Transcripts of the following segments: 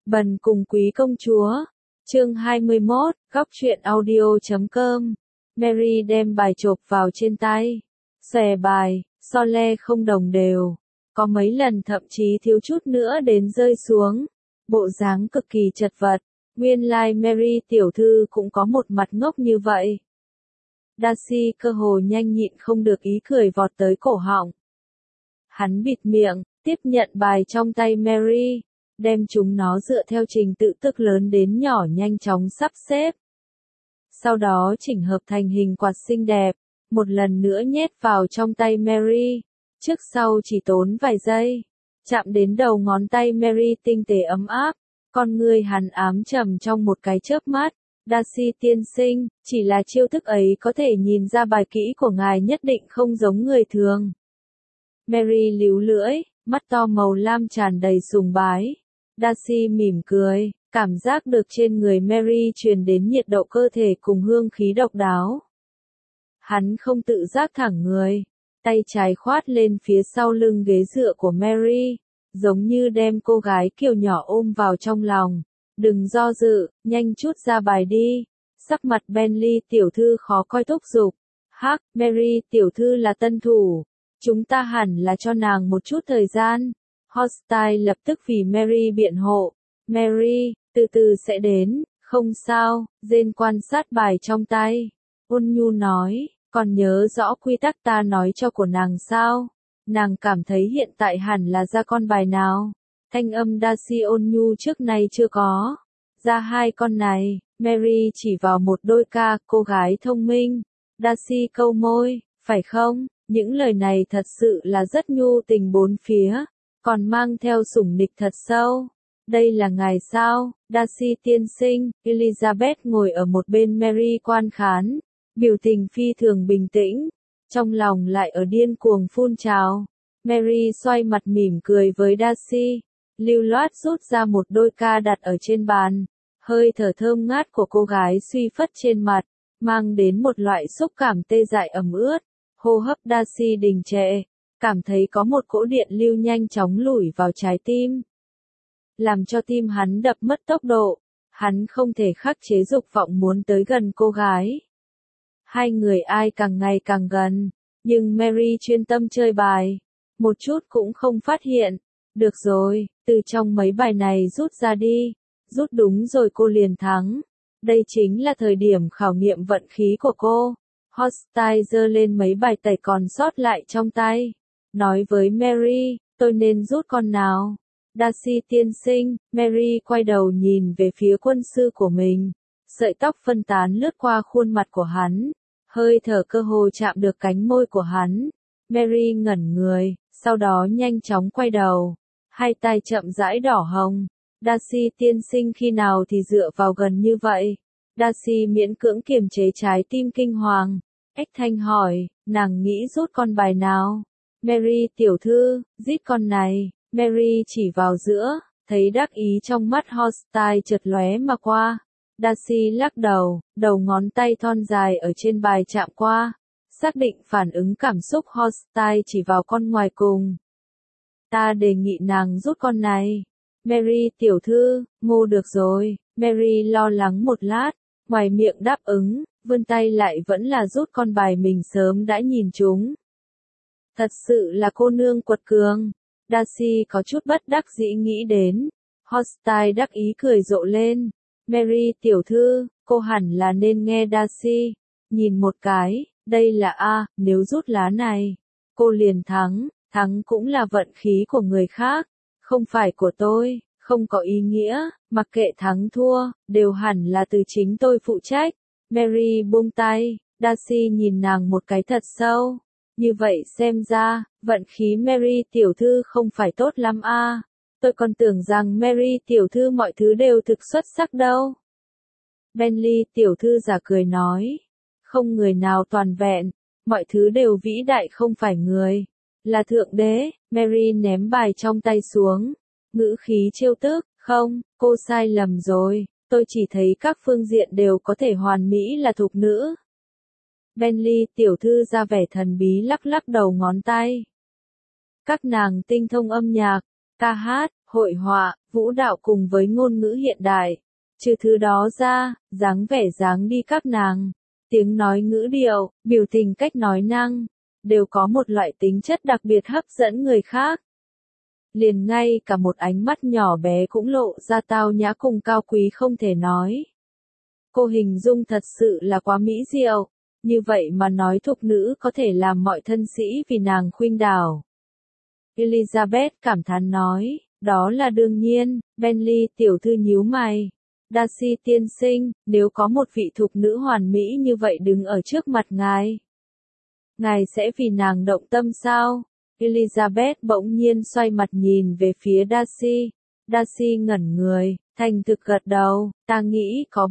Bần cùng quý công chúa. Chương 21, góc truyện audio.com. Mary đem bài chộp vào trên tay. Xòe bài, so le không đồng đều. Có mấy lần thậm chí thiếu chút nữa đến rơi xuống. Bộ dáng cực kỳ chật vật. Nguyên lai Mary tiểu thư cũng có một mặt ngốc như vậy. Darcy cơ hồ nhanh nhịn không được ý cười vọt tới cổ họng. Hắn bịt miệng, tiếp nhận bài trong tay Mary, đem chúng nó dựa theo trình tự tức lớn đến nhỏ nhanh chóng sắp xếp. Sau đó chỉnh hợp thành hình quạt xinh đẹp, một lần nữa nhét vào trong tay Mary, trước sau chỉ tốn vài giây. Chạm đến đầu ngón tay Mary tinh tế ấm áp, con ngươi hắn ám trầm trong một cái chớp mắt. Darcy tiên sinh, chỉ là chiêu thức ấy có thể nhìn ra bài kỹ của ngài nhất định không giống người thường. Mary líu lưỡi, mắt to màu lam tràn đầy sùng bái. Darcy mỉm cười, cảm giác được trên người Mary truyền đến nhiệt độ cơ thể cùng hương khí độc đáo. Hắn không tự giác thẳng người, tay trái khoát lên phía sau lưng ghế dựa của Mary, giống như đem cô gái kiều nhỏ ôm vào trong lòng. Đừng do dự, nhanh chút ra bài đi. Sắc mặt Bentley tiểu thư khó coi thúc giục. Hắc, Mary tiểu thư là tân thủ. Chúng ta hẳn là cho nàng một chút thời gian. Hostile lập tức vì Mary biện hộ. Mary, từ từ sẽ đến, không sao. Jane quan sát bài trong tay. Ôn nhu nói, còn nhớ rõ quy tắc ta nói cho của nàng sao? Nàng cảm thấy hiện tại hẳn là ra con bài nào? Thanh âm Darcy ôn nhu trước nay chưa có. Ra hai con này, Mary chỉ vào một đôi ca, cô gái thông minh. Darcy câu môi, phải không? Những lời này thật sự là rất nhu tình bốn phía, còn mang theo sủng nịch thật sâu. Đây là ngài sao, Darcy tiên sinh? Elizabeth ngồi ở một bên Mary quan khán, biểu tình phi thường bình tĩnh, trong lòng lại ở điên cuồng phun trào. Mary xoay mặt mỉm cười với Darcy, lưu loát rút ra một đôi ca đặt ở trên bàn, hơi thở thơm ngát của cô gái suy phất trên mặt, mang đến một loại xúc cảm tê dại ẩm ướt. Hô hấp Darcy đình trệ, cảm thấy có một cỗ điện lưu nhanh chóng lủi vào trái tim, làm cho tim hắn đập mất tốc độ. Hắn không thể khắc chế dục vọng muốn tới gần cô gái. Hai người ai càng ngày càng gần, nhưng Mary chuyên tâm chơi bài, một chút cũng không phát hiện. Được rồi, từ trong mấy bài này rút ra đi, rút đúng rồi cô liền thắng. Đây chính là thời điểm khảo nghiệm vận khí của cô. Hostile giơ lên mấy bài tẩy còn sót lại trong tay, nói với Mary, tôi nên rút con nào? Darcy tiên sinh. Mary quay đầu nhìn về phía quân sư của mình, sợi tóc phân tán lướt qua khuôn mặt của hắn, hơi thở cơ hồ chạm được cánh môi của hắn. Mary ngẩn người, sau đó nhanh chóng quay đầu, hai tay chậm rãi đỏ hồng. Darcy tiên sinh khi nào thì dựa vào gần như vậy? Darcy miễn cưỡng kiềm chế trái tim kinh hoàng. Ếch thanh hỏi, nàng nghĩ rút con bài nào? Mary tiểu thư, rít con này. Mary chỉ vào giữa, thấy đắc ý trong mắt Hostile chợt lóe mà qua. Darcy lắc đầu, đầu ngón tay thon dài ở trên bài chạm qua, xác định phản ứng cảm xúc. Hostile chỉ vào con ngoài cùng. Ta đề nghị nàng rút con này. Mary tiểu thư, ngô được rồi. Mary lo lắng một lát, ngoài miệng đáp ứng, vươn tay lại vẫn là rút con bài mình sớm đã nhìn chúng. Thật sự là cô nương quật cường. Darcy có chút bất đắc dĩ nghĩ đến. Hostile đắc ý cười rộ lên. Mary tiểu thư, cô hẳn là nên nghe Darcy. Nhìn một cái, đây là A, nếu rút lá này, cô liền thắng. Thắng cũng là vận khí của người khác, không phải của tôi, không có ý nghĩa, mặc kệ thắng thua, đều hẳn là từ chính tôi phụ trách. Mary buông tay, Darcy nhìn nàng một cái thật sâu. Như vậy xem ra, vận khí Mary tiểu thư không phải tốt lắm a. Tôi còn tưởng rằng Mary tiểu thư mọi thứ đều thực xuất sắc đâu. Bentley tiểu thư giả cười nói, không người nào toàn vẹn, mọi thứ đều vĩ đại không phải người, là thượng đế. Mary ném bài trong tay xuống, ngữ khí trêu tức, không, cô sai lầm rồi, tôi chỉ thấy các phương diện đều có thể hoàn mỹ là thục nữ. Bentley tiểu thư ra vẻ thần bí lắc lắc đầu ngón tay. Các nàng tinh thông âm nhạc, ca hát, hội họa, vũ đạo cùng với ngôn ngữ hiện đại. Trừ thứ đó ra, dáng vẻ dáng đi các nàng, tiếng nói ngữ điệu, biểu tình cách nói năng, đều có một loại tính chất đặc biệt hấp dẫn người khác. Liền ngay cả một ánh mắt nhỏ bé cũng lộ ra tao nhã cùng cao quý không thể nói. Cô hình dung thật sự là quá mỹ diệu, như vậy mà nói thục nữ có thể làm mọi thân sĩ vì nàng khuynh đảo. Elizabeth cảm thán nói, đó là đương nhiên. Bentley tiểu thư nhíu mày. Darcy tiên sinh, nếu có một vị thục nữ hoàn mỹ như vậy đứng ở trước mặt ngài, ngài sẽ vì nàng động tâm sao? Elizabeth bỗng nhiên xoay mặt nhìn về phía Darcy. Darcy ngẩn người, thành thực gật đầu, ta nghĩ có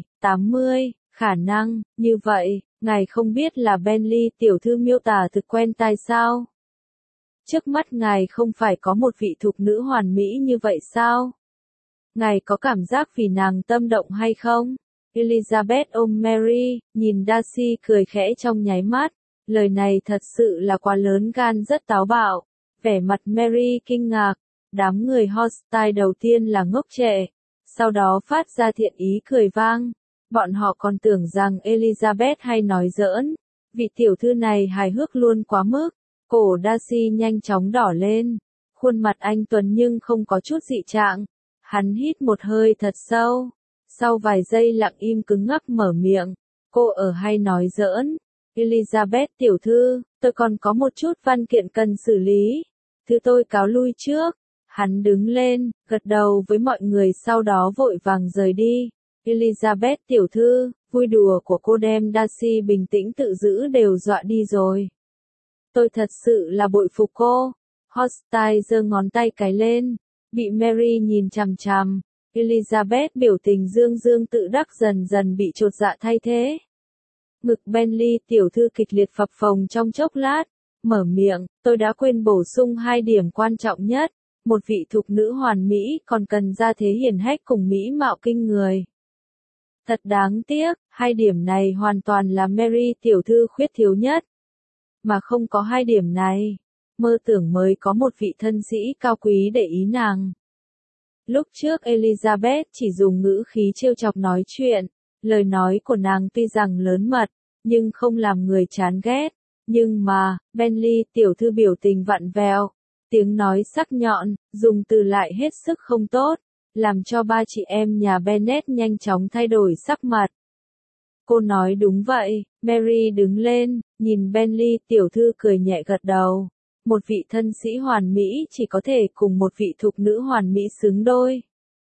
80 khả năng. Như vậy, ngài không biết là Bentley tiểu thư miêu tả thực quen tai sao? Trước mắt ngài không phải có một vị thục nữ hoàn mỹ như vậy sao? Ngài có cảm giác vì nàng tâm động hay không? Elizabeth ôm Mary, nhìn Darcy cười khẽ trong nháy mắt. Lời này thật sự là quá lớn gan rất táo bạo. Vẻ mặt Mary kinh ngạc. Đám người hostile đầu tiên là ngốc trệ. Sau đó phát ra thiện ý cười vang. Bọn họ còn tưởng rằng Elizabeth hay nói giỡn. Vị tiểu thư này hài hước luôn quá mức. Cổ Darcy nhanh chóng đỏ lên. Khuôn mặt anh tuấn nhưng không có chút dị trạng. Hắn hít một hơi thật sâu. Sau vài giây lặng im cứng ngắc mở miệng. Cô ở hay nói giỡn? Elizabeth tiểu thư, tôi còn có một chút văn kiện cần xử lý. Thứ tôi cáo lui trước. Hắn đứng lên, gật đầu với mọi người sau đó vội vàng rời đi. Elizabeth tiểu thư, vui đùa của cô đem Darcy bình tĩnh tự giữ đều dọa đi rồi. Tôi thật sự là bội phục cô. Hostile giơ ngón tay cái lên. Bị Mary nhìn chằm chằm. Elizabeth biểu tình dương dương tự đắc dần dần bị chột dạ thay thế. Ngực Bentley tiểu thư kịch liệt phập phồng trong chốc lát. Mở miệng, tôi đã quên bổ sung 2 điểm quan trọng nhất. Một vị thục nữ hoàn mỹ còn cần gia thế hiển hách cùng mỹ mạo kinh người. Thật đáng tiếc, 2 điểm này hoàn toàn là Mary tiểu thư khuyết thiếu nhất. Mà không có 2 điểm này, mơ tưởng mới có một vị thân sĩ cao quý để ý nàng. Lúc trước Elizabeth chỉ dùng ngữ khí trêu chọc nói chuyện, lời nói của nàng tuy rằng lớn mật, nhưng không làm người chán ghét. Nhưng mà, Bentley tiểu thư biểu tình vặn vẹo, tiếng nói sắc nhọn, dùng từ lại hết sức không tốt, làm cho 3 chị em nhà Bennet nhanh chóng thay đổi sắc mặt. Cô nói đúng vậy. Mary đứng lên, nhìn Bentley tiểu thư cười nhẹ gật đầu. Một vị thân sĩ hoàn mỹ chỉ có thể cùng một vị thục nữ hoàn mỹ xứng đôi.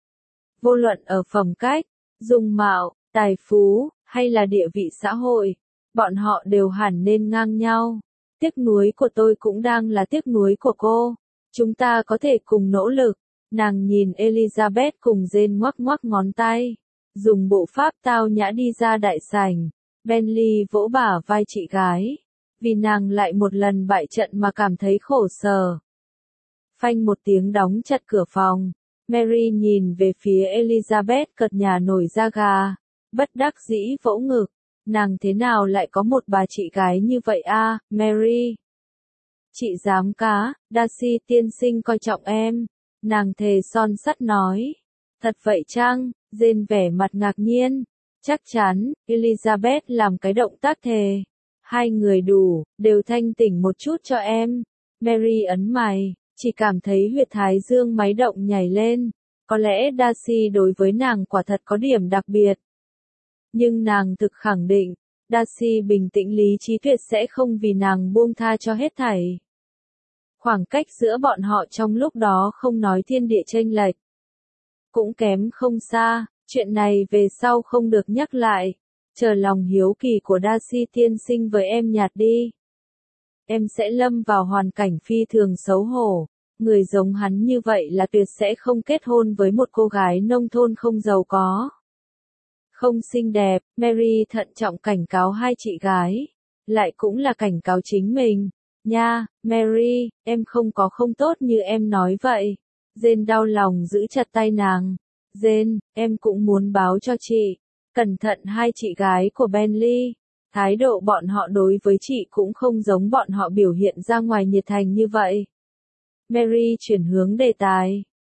Vô luận ở phẩm cách, dung mạo, tài phú, hay là địa vị xã hội, bọn họ đều hẳn nên ngang nhau. Tiếc nuối của tôi cũng đang là tiếc nuối của cô. Chúng ta có thể cùng nỗ lực. Nàng nhìn Elizabeth cùng Jane ngoắc ngoắc ngón tay. Dùng bộ pháp tao nhã đi ra đại sảnh. Bentley vỗ bả vai chị gái. Vì nàng lại một lần bại trận mà cảm thấy khổ sở. Phanh một tiếng đóng chặt cửa phòng. Mary nhìn về phía Elizabeth cợt nhả nổi da gà. Bất đắc dĩ vỗ ngực. Nàng thế nào lại có một bà chị gái như vậy a, Mary? Chị dám cá, Darcy tiên sinh coi trọng em. Nàng thề son sắt nói. Thật vậy chăng? Jane vẻ mặt ngạc nhiên. Chắc chắn, Elizabeth làm cái động tác thề. 2 người đủ, đều thanh tỉnh một chút cho em. Mary ấn mày, chỉ cảm thấy huyệt thái dương máy động nhảy lên. Có lẽ Darcy đối với nàng quả thật có điểm đặc biệt. Nhưng nàng thực khẳng định, Darcy bình tĩnh lý trí tuyệt sẽ không vì nàng buông tha cho hết thảy. Khoảng cách giữa bọn họ trong lúc đó không nói thiên địa chênh lệch. Cũng kém không xa, chuyện này về sau không được nhắc lại. Chờ lòng hiếu kỳ của Darcy tiên sinh với em nhạt đi. Em sẽ lâm vào hoàn cảnh phi thường xấu hổ. Người giống hắn như vậy là tuyệt sẽ không kết hôn với một cô gái nông thôn không giàu có. Không xinh đẹp, Mary thận trọng cảnh cáo 2 chị gái. Lại cũng là cảnh cáo chính mình. Nha, Mary, em không có không tốt như em nói vậy. Jane đau lòng giữ chặt tay nàng. Jane, em cũng muốn báo cho chị. Cẩn thận 2 chị gái của Bentley. Thái độ bọn họ đối với chị cũng không giống bọn họ biểu hiện ra ngoài nhiệt thành như vậy. Mary chuyển hướng đề tài.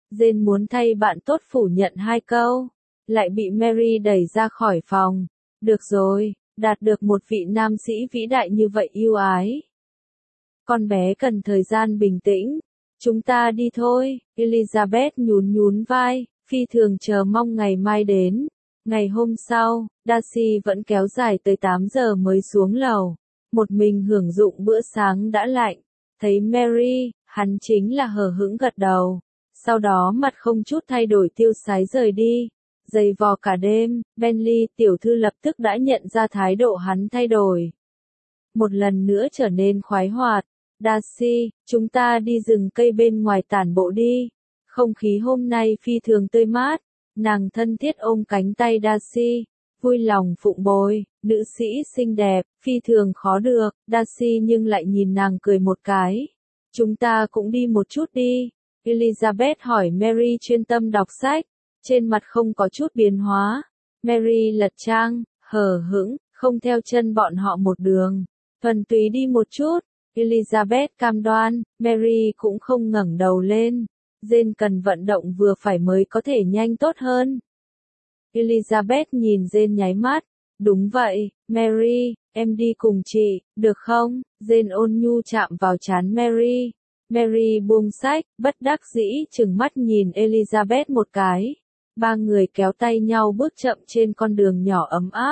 Jane muốn thay bạn tốt phủ nhận 2 câu, lại bị Mary đẩy ra khỏi phòng. Được rồi, đạt được một vị nam sĩ vĩ đại như vậy ưu ái. Con bé cần thời gian bình tĩnh. Chúng ta đi thôi, Elizabeth nhún nhún vai, phi thường chờ mong ngày mai đến. Ngày hôm sau, Darcy vẫn kéo dài tới 8 giờ mới xuống lầu. Một mình hưởng dụng bữa sáng đã lạnh. Thấy Mary, hắn chính là hờ hững gật đầu. Sau đó mặt không chút thay đổi tiêu sái rời đi. Giày vò cả đêm, Bentley tiểu thư lập tức đã nhận ra thái độ hắn thay đổi. Một lần nữa trở nên khoái hoạt. Darcy, chúng ta đi rừng cây bên ngoài tản bộ đi. Không khí hôm nay phi thường tươi mát. Nàng thân thiết ôm cánh tay Darcy, vui lòng phụng bồi, nữ sĩ xinh đẹp, phi thường khó được. Darcy nhưng lại nhìn nàng cười một cái. Chúng ta cũng đi một chút đi. Elizabeth hỏi Mary chuyên tâm đọc sách, trên mặt không có chút biến hóa. Mary lật trang, hờ hững, không theo chân bọn họ một đường, thuần túy đi một chút. Elizabeth cam đoan, Mary cũng không ngẩng đầu lên. Jane cần vận động vừa phải mới có thể nhanh tốt hơn. Elizabeth nhìn Jane nháy mắt. Đúng vậy, Mary, em đi cùng chị, được không? Jane ôn nhu chạm vào trán Mary. Mary buông sách, bất đắc dĩ trừng mắt nhìn Elizabeth một cái. Ba người kéo tay nhau bước chậm trên con đường nhỏ ấm áp.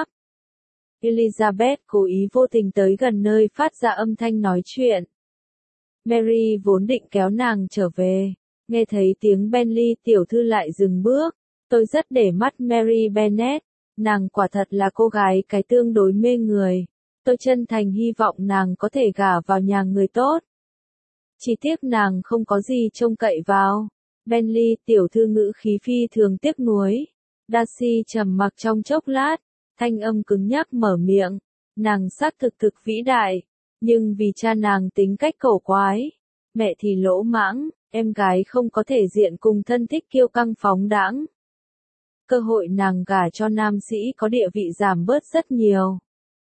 Elizabeth cố ý vô tình tới gần nơi phát ra âm thanh nói chuyện. Mary vốn định kéo nàng trở về. Nghe thấy tiếng Bentley tiểu thư lại dừng bước. Tôi rất để mắt Mary Bennet. Nàng quả thật là cô gái cái tương đối mê người. Tôi chân thành hy vọng nàng có thể gả vào nhà người tốt. Chỉ tiếc nàng không có gì trông cậy vào. Bentley tiểu thư ngữ khí phi thường tiếc nuối. Darcy trầm mặc trong chốc lát. Thanh âm cứng nhắc mở miệng. Nàng xác thực vĩ đại. Nhưng vì cha nàng tính cách cổ quái. Mẹ thì lỗ mãng. Em gái không có thể diện cùng thân thích kiêu căng phóng đãng. Cơ hội nàng gả cho nam sĩ có địa vị giảm bớt rất nhiều.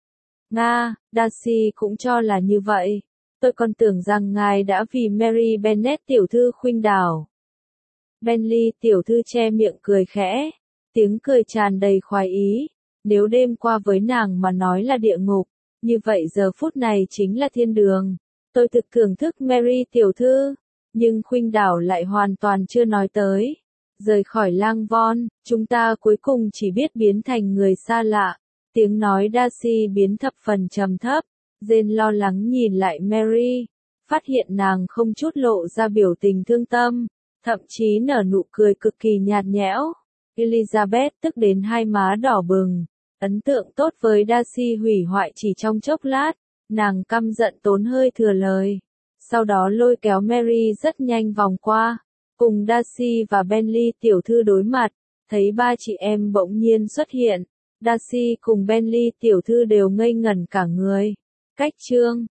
Nga, Darcy cũng cho là như vậy. Tôi còn tưởng rằng ngài đã vì Mary Bennet tiểu thư khuynh đảo. Bentley tiểu thư che miệng cười khẽ. Tiếng cười tràn đầy khoái ý. Nếu đêm qua với nàng mà nói là địa ngục, như vậy giờ phút này chính là thiên đường. Tôi thực thưởng thức Mary tiểu thư. Nhưng khuynh đảo lại hoàn toàn chưa nói tới. Rời khỏi Langbourn, chúng ta cuối cùng chỉ biết biến thành người xa lạ. Tiếng nói Darcy biến thập phần trầm thấp. Jane lo lắng nhìn lại Mary. Phát hiện nàng không chút lộ ra biểu tình thương tâm. Thậm chí nở nụ cười cực kỳ nhạt nhẽo. Elizabeth tức đến hai má đỏ bừng. Ấn tượng tốt với Darcy hủy hoại chỉ trong chốc lát. Nàng căm giận tốn hơi thừa lời. Sau đó lôi kéo Mary rất nhanh vòng qua. Cùng Darcy và Bentley tiểu thư đối mặt. Thấy ba chị em bỗng nhiên xuất hiện. Darcy cùng Bentley tiểu thư đều ngây ngẩn cả người. Cách chương